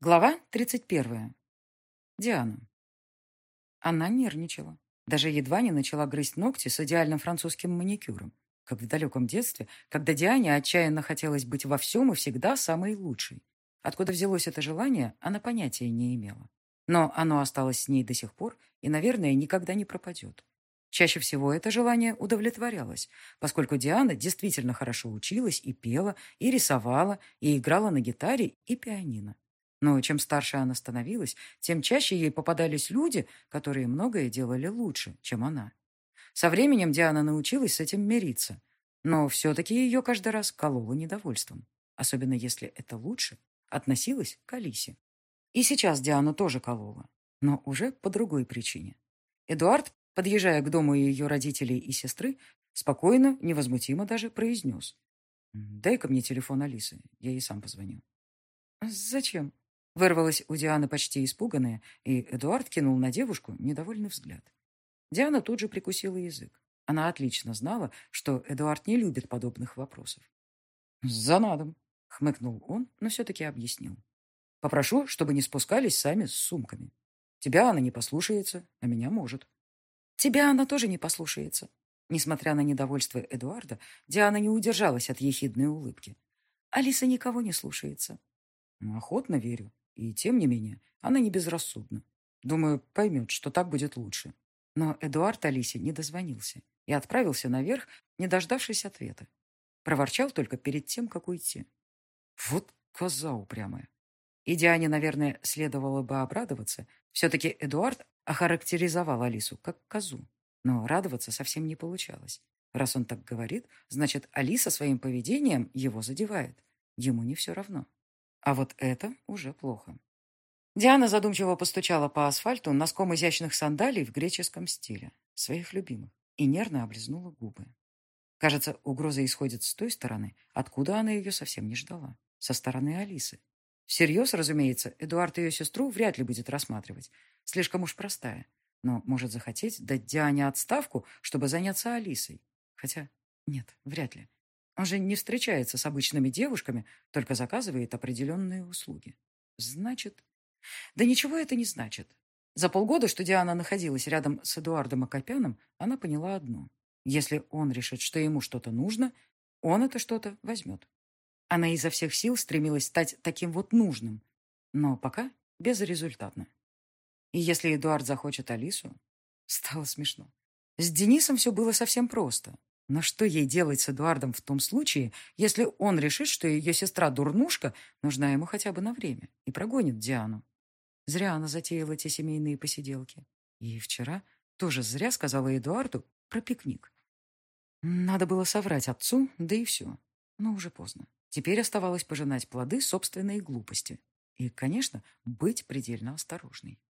Глава 31. Диана. Она нервничала. Даже едва не начала грызть ногти с идеальным французским маникюром, как в далеком детстве, когда Диане отчаянно хотелось быть во всем и всегда самой лучшей. Откуда взялось это желание, она понятия не имела. Но оно осталось с ней до сих пор и, наверное, никогда не пропадет. Чаще всего это желание удовлетворялось, поскольку Диана действительно хорошо училась и пела, и рисовала, и играла на гитаре и пианино. Но чем старше она становилась, тем чаще ей попадались люди, которые многое делали лучше, чем она. Со временем Диана научилась с этим мириться, но все-таки ее каждый раз кололо недовольством, особенно если это лучше относилось к Алисе. И сейчас Диану тоже колола, но уже по другой причине. Эдуард, подъезжая к дому ее родителей и сестры, спокойно, невозмутимо даже произнес: «Дай-ка мне телефон Алисы, я ей сам позвоню». «Зачем?» Вырвалась у Дианы почти испуганная, и Эдуард кинул на девушку недовольный взгляд. Диана тут же прикусила язык. Она отлично знала, что Эдуард не любит подобных вопросов. «За надом», — хмыкнул он, но все-таки объяснил. «Попрошу, чтобы не спускались сами с сумками. Тебя она не послушается, а меня может». «Тебя она тоже не послушается». Несмотря на недовольство Эдуарда, Диана не удержалась от ехидной улыбки. «Алиса никого не слушается». «Охотно верю. И тем не менее, она не безрассудна. Думаю, поймет, что так будет лучше». Но Эдуард Алисе не дозвонился и отправился наверх, не дождавшись ответа. Проворчал только перед тем, как уйти. Вот коза упрямая. И Диане, наверное, следовало бы обрадоваться. Все-таки Эдуард охарактеризовал Алису как козу. Но радоваться совсем не получалось. Раз он так говорит, значит, Алиса своим поведением его задевает. Ему не все равно. А вот это уже плохо. Диана задумчиво постучала по асфальту носком изящных сандалий в греческом стиле, своих любимых, и нервно облизнула губы. Кажется, угроза исходит с той стороны, откуда она ее совсем не ждала, со стороны Алисы. Всерьез, разумеется, Эдуард ее сестру вряд ли будет рассматривать, слишком уж простая, но может захотеть дать Диане отставку, чтобы заняться Алисой. Хотя, нет, вряд ли. Он же не встречается с обычными девушками, только заказывает определенные услуги. Значит... Да ничего это не значит. За полгода, что Диана находилась рядом с Эдуардом Акопяном, она поняла одно. Если он решит, что ему что-то нужно, он это что-то возьмет. Она изо всех сил стремилась стать таким вот нужным, но пока безрезультатно. И если Эдуард захочет Алису... Стало смешно. С Денисом все было совсем просто. Но что ей делать с Эдуардом в том случае, если он решит, что ее сестра-дурнушка нужна ему хотя бы на время и прогонит Диану? Зря она затеяла эти семейные посиделки. И вчера тоже зря сказала Эдуарду про пикник. Надо было соврать отцу, да и все. Но уже поздно. Теперь оставалось пожинать плоды собственной глупости. И, конечно, быть предельно осторожной.